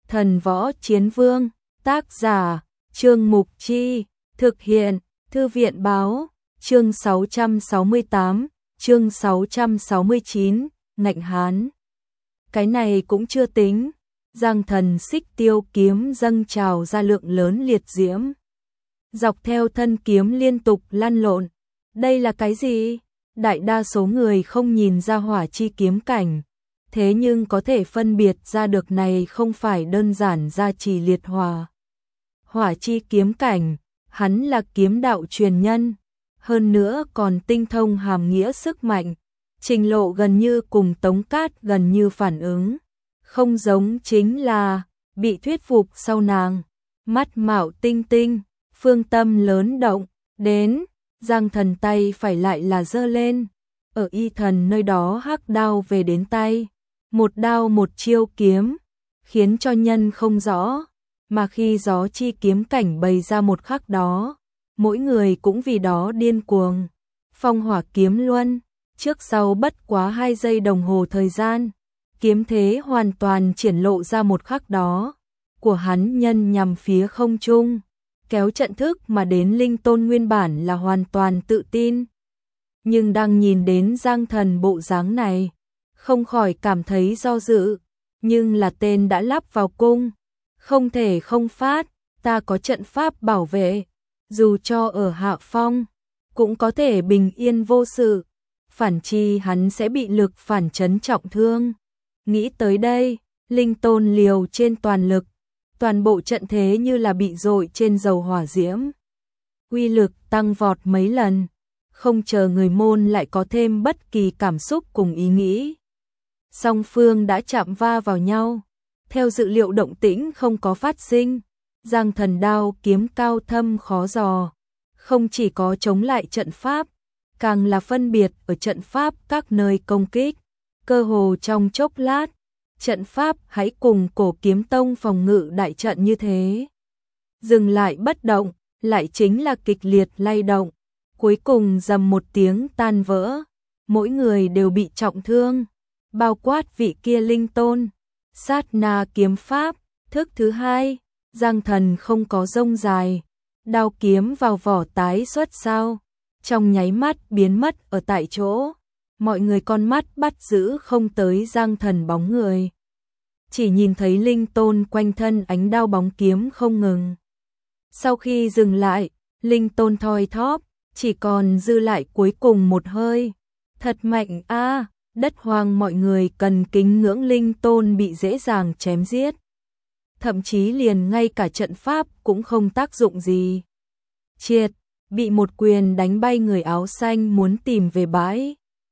Thần Võ Chiến Vương, tác giả, Trương Mục Chi, thực hiện, Thư viện Báo, chương 668, chương 669, ngạnh hán. Cái này cũng chưa tính, Giang Thần Xích Tiêu kiếm dâng trào ra lượng lớn liệt diễm. Dọc theo thân kiếm liên tục lăn lộn. Đây là cái gì? Đại đa số người không nhìn ra hỏa chi kiếm cảnh, thế nhưng có thể phân biệt ra được này không phải đơn giản gia trì liệt hỏa. Hỏa chi kiếm cảnh, hắn là kiếm đạo truyền nhân, hơn nữa còn tinh thông hàm nghĩa sức mạnh, trình lộ gần như cùng Tống Cát gần như phản ứng, không giống chính là bị thuyết phục sau nàng, mắt mạo tinh tinh, phương tâm lớn động, đến, Giang Thần tay phải lại là giơ lên, ở y thần nơi đó hắc đao về đến tay, một đao một chiêu kiếm, khiến cho nhân không rõ, mà khi gió chi kiếm cảnh bày ra một khắc đó, mỗi người cũng vì đó điên cuồng. Phong hỏa kiếm luân, trước sau bất quá 2 giây đồng hồ thời gian, kiếm thế hoàn toàn triển lộ ra một khắc đó, của hắn nhân nhằm phía không trung, kéo trận thức mà đến Linh Tôn nguyên bản là hoàn toàn tự tin. Nhưng đang nhìn đến Giang Thần bộ dáng này, không khỏi cảm thấy do dự, nhưng là tên đã lắp vào cung, không thể không phát, ta có trận pháp bảo vệ, dù cho ở hạ phong, cũng có thể bình yên vô sự, phản chi hắn sẽ bị lực phản chấn trọng thương. Nghĩ tới đây, Linh Tôn liều trên toàn lực, toàn bộ trận thế như là bị dội trên dầu hỏa diễm. Uy lực tăng vọt mấy lần, không chờ người môn lại có thêm bất kỳ cảm xúc cùng ý nghĩ. Song phương đã chạm va vào nhau, theo dự liệu động tĩnh không có phát sinh, Giang Thần đao kiếm cao thâm khó dò, không chỉ có chống lại trận pháp, càng là phân biệt ở trận pháp các nơi công kích, cơ hồ trong chốc lát, trận pháp hãy cùng Cổ Kiếm Tông phòng ngự đại trận như thế. Dừng lại bất động, lại chính là kịch liệt lay động, cuối cùng rầm một tiếng tan vỡ, mỗi người đều bị trọng thương, bao quát vị kia Linh Tôn. Sát na kiếm pháp, thức thứ 2, Giang Thần không có rông dài, đao kiếm vào vỏ tái xuất sao, trong nháy mắt biến mất ở tại chỗ, mọi người con mắt bắt giữ không tới Giang Thần bóng người. Chỉ nhìn thấy Linh Tôn quanh thân ánh đao bóng kiếm không ngừng. Sau khi dừng lại, Linh Tôn thoi thóp, chỉ còn dư lại cuối cùng một hơi. Thật mạnh a, đất hoang mọi người cần kính ngưỡng Linh Tôn bị dễ dàng chém giết. Thậm chí liền ngay cả trận pháp cũng không tác dụng gì. Triệt, bị một quyền đánh bay người áo xanh muốn tìm về bãi.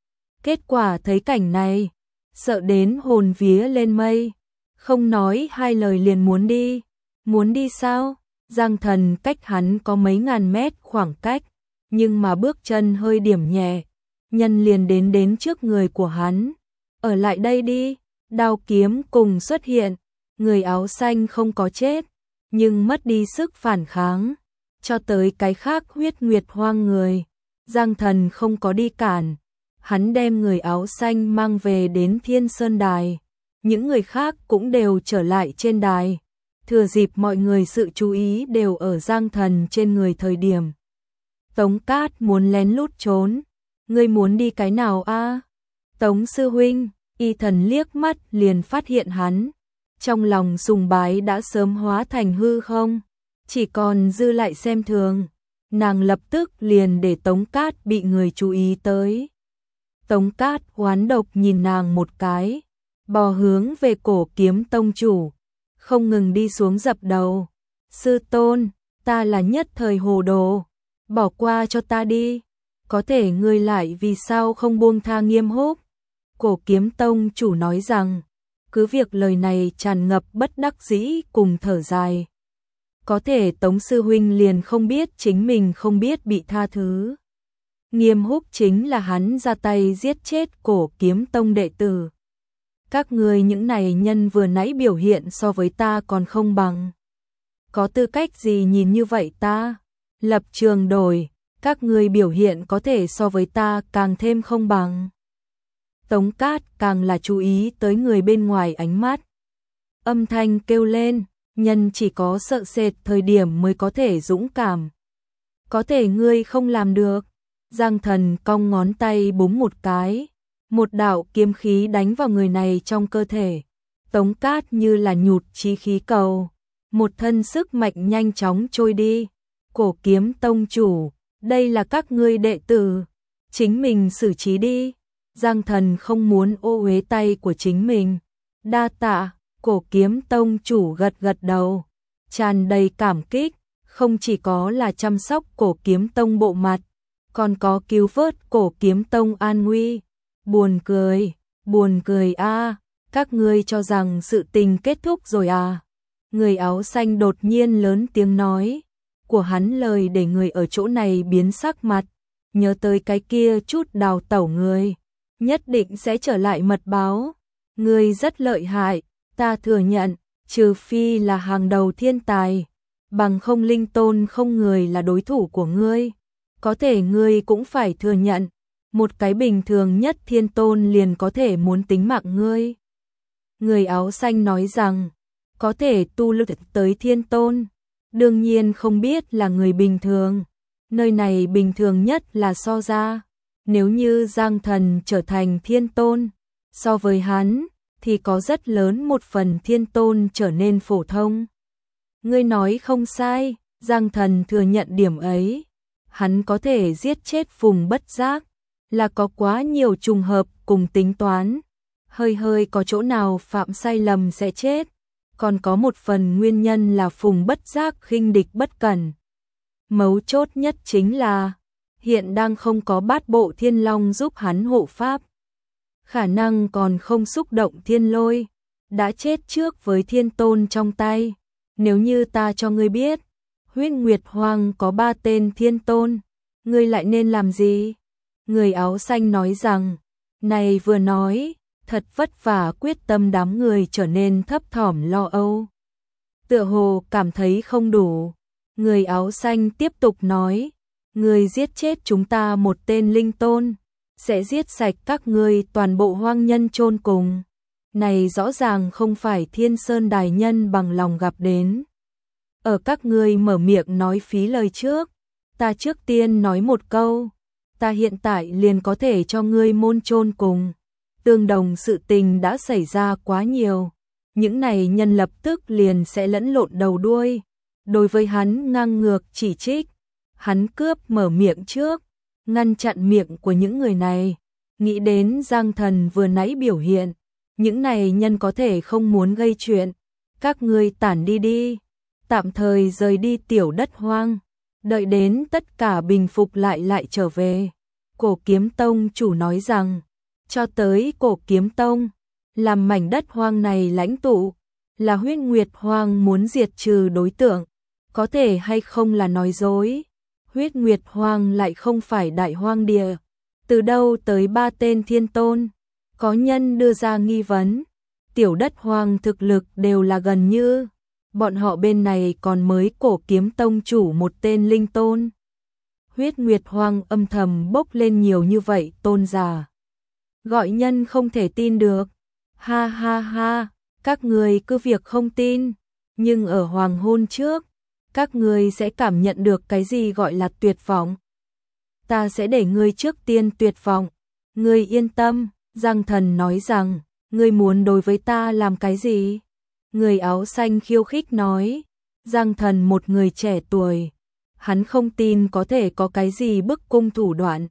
Kết quả thấy cảnh này, sợ đến hồn vía lên mây, không nói hai lời liền muốn đi. Muốn đi sao? Giang Thần cách hắn có mấy ngàn mét khoảng cách, nhưng mà bước chân hơi điểm nhẹ, nhân liền đến trước người của hắn. Ở lại đây đi, đao kiếm cùng xuất hiện, người áo xanh không có chết, nhưng mất đi sức phản kháng, cho tới cái khác huyết nguyệt hoang người. Giang Thần không có đi cản, hắn đem người áo xanh mang về đến Thiên Sơn Đài, những người khác cũng đều trở lại trên đài. Thừa dịp mọi người sự chú ý đều ở Giang Thần trên người thời điểm. Tống Cát muốn lén lút trốn. Ngươi muốn đi cái nào a? Tống sư huynh, y thần liếc mắt liền phát hiện hắn. Trong lòng sùng bái đã sớm hóa thành hư không, chỉ còn dư lại xem thường. Nàng lập tức liền để Tống Cát bị người chú ý tới. Tống Cát oán độc nhìn nàng một cái, bò hướng về Cổ Kiếm Tông chủ, không ngừng đi xuống dập đầu. Sư tôn, ta là nhất thời hồ đồ, bỏ qua cho ta đi. Có thể ngươi lại vì sao không buông tha Nghiêm Húc? Cổ Kiếm Tông chủ nói rằng, cứ việc lời này tràn ngập bất đắc dĩ cùng thở dài. Có thể Tống sư huynh liền không biết chính mình không biết bị tha thứ. Nghiêm Húc chính là hắn ra tay giết chết Cổ Kiếm Tông đệ tử. Các ngươi những này nhân vừa nãy biểu hiện so với ta còn không bằng. Có tư cách gì nhìn như vậy ta? Lập trường đổi, các ngươi biểu hiện có thể so với ta càng thêm không bằng. Tống Cát càng là chú ý tới người bên ngoài ánh mắt. âm thanh kêu lên, nhân chỉ có sợ sệt thời điểm mới có thể dũng cảm. Có thể ngươi không làm được. Giang Thần cong ngón tay búng một cái, một đạo kiếm khí đánh vào người này trong cơ thể. Tống Cát như là nhụt chí khí cầu, một thân sức mạnh nhanh chóng trôi đi. Cổ Kiếm tông chủ, đây là các ngươi đệ tử, chính mình xử trí đi. Giang Thần không muốn ô uế tay của chính mình. Đa tạ. Cổ Kiếm tông chủ gật gật đầu, tràn đầy cảm kích, không chỉ có là chăm sóc Cổ Kiếm tông bộ mặt, còn có cứu vớt Cổ Kiếm tông an nguy. Buồn cười a, các ngươi cho rằng sự tình kết thúc rồi à? Người áo xanh đột nhiên lớn tiếng nói, của hắn lời để người ở chỗ này biến sắc mặt, nhớ tới cái kia chút đào tẩu người, nhất định sẽ trở lại mật báo. Ngươi rất lợi hại, ta thừa nhận, trừ phi là hàng đầu thiên tài, bằng không linh tôn không người là đối thủ của ngươi. Có thể ngươi cũng phải thừa nhận, một cái bình thường nhất thiên tôn liền có thể muốn tính mạng ngươi. Người áo xanh nói rằng, có thể tu luyện tới thiên tôn, đương nhiên không biết là người bình thường. Nơi này bình thường nhất là so ra, nếu như Giang Thần trở thành thiên tôn, so với hắn, thì có rất lớn một phần thiên tôn trở nên phổ thông. Ngươi nói không sai, Giang Thần thừa nhận điểm ấy. Hắn có thể giết chết Phùng Bất Giác, là có quá nhiều trùng hợp cùng tính toán. Hơi có chỗ nào phạm sai lầm sẽ chết. Còn có một phần nguyên nhân là Phùng Bất Giác khinh địch bất cẩn. Mấu chốt nhất chính là, hiện đang không có bát bộ thiên long giúp hắn hộ pháp. Khả năng còn không xúc động thiên lôi, đã chết trước với thiên tôn trong tay. Nếu như ta cho ngươi biết, Huyết Nguyệt Hoàng có 3 tên thiên tôn, ngươi lại nên làm gì? Người áo xanh nói rằng, này vừa nói, thật vất vả quyết tâm đám người trở nên thấp thỏm lo âu. Tựa hồ cảm thấy không đủ. Người áo xanh tiếp tục nói, ngươi giết chết chúng ta một tên linh tôn, sẽ giết sạch các ngươi toàn bộ hoang nhân chôn cùng. Này rõ ràng không phải Thiên Sơn Đài Nhân bằng lòng gặp đến. Ở các ngươi mở miệng nói phí lời trước, ta trước tiên nói một câu, ta hiện tại liền có thể cho ngươi môn chôn cùng. Tương đồng sự tình đã xảy ra quá nhiều, những này nhân lập tức liền sẽ lẫn lộn đầu đuôi. Đối với hắn ngang ngược chỉ trích, hắn cướp mở miệng trước, ngăn chặn miệng của những người này. Nghĩ đến Giang Thần vừa nãy biểu hiện, những này nhân có thể không muốn gây chuyện. Các ngươi tản đi đi, tạm thời rời đi tiểu đất hoang, đợi đến tất cả bình phục lại trở về. Cổ Kiếm tông chủ nói rằng, cho tới Cổ Kiếm tông, làm mảnh đất hoang này lãnh tụ, là Huyết Nguyệt Hoàng muốn diệt trừ đối tượng, có thể hay không là nói dối. Huyết Nguyệt Hoàng lại không phải đại hoang địa, từ đâu tới 3 tên thiên tôn? Có nhân đưa ra nghi vấn, tiểu đất hoang thực lực đều là gần như, bọn họ bên này còn mới Cổ Kiếm tông chủ một tên linh tôn. Huyết Nguyệt Hoàng âm thầm bốc lên nhiều như vậy tôn giả, gọi nhân không thể tin được. Ha ha ha, các người cứ việc không tin, nhưng ở hoàng hôn trước, các người sẽ cảm nhận được cái gì gọi là tuyệt vọng. Ta sẽ để ngươi trước tiên tuyệt vọng. Ngươi yên tâm, Giang Thần nói rằng, ngươi muốn đối với ta làm cái gì? Người áo xanh khiêu khích nói, Giang Thần một người trẻ tuổi, hắn không tin có thể có cái gì bức cung thủ đoạn.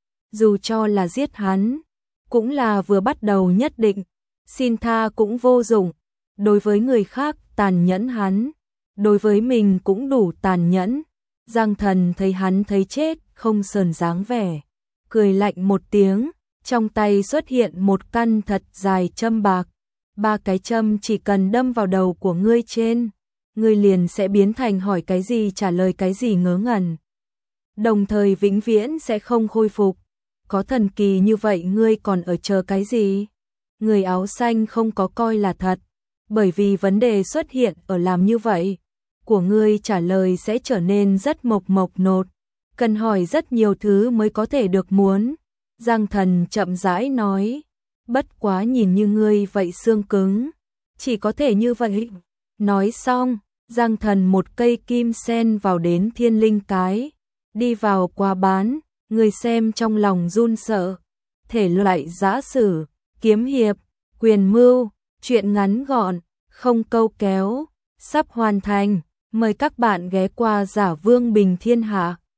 Dù cho là giết hắn, cũng là vừa bắt đầu nhất định, xin tha cũng vô dụng. Đối với người khác tàn nhẫn hắn, đối với mình cũng đủ tàn nhẫn. Giang Thần thấy hắn thấy chết không sờn dáng vẻ, cười lạnh một tiếng, trong tay xuất hiện một căn thật dài châm bạc. 3 cái châm chỉ cần đâm vào đầu của ngươi trên, ngươi liền sẽ biến thành hỏi cái gì trả lời cái gì ngớ ngẩn, đồng thời vĩnh viễn sẽ không khôi phục. Có thần kỳ như vậy ngươi còn ở chờ cái gì? Người áo xanh không có coi là thật, bởi vì vấn đề xuất hiện ở làm như vậy, của ngươi trả lời sẽ trở nên rất mộc nột, cần hỏi rất nhiều thứ mới có thể được muốn. Giang Thần chậm rãi nói, bất quá nhìn như ngươi vậy xương cứng, chỉ có thể như vậy. Nói xong, Giang Thần một cây kim sen vào đến Thiên Linh cái, đi vào qua bán, người xem trong lòng run sợ. Thể loại giã sử, kiếm hiệp, quyền mưu, truyện ngắn gọn, không câu kéo, sắp hoàn thành. Mời các bạn ghé qua Giả Vương Bình Thiên Hạ.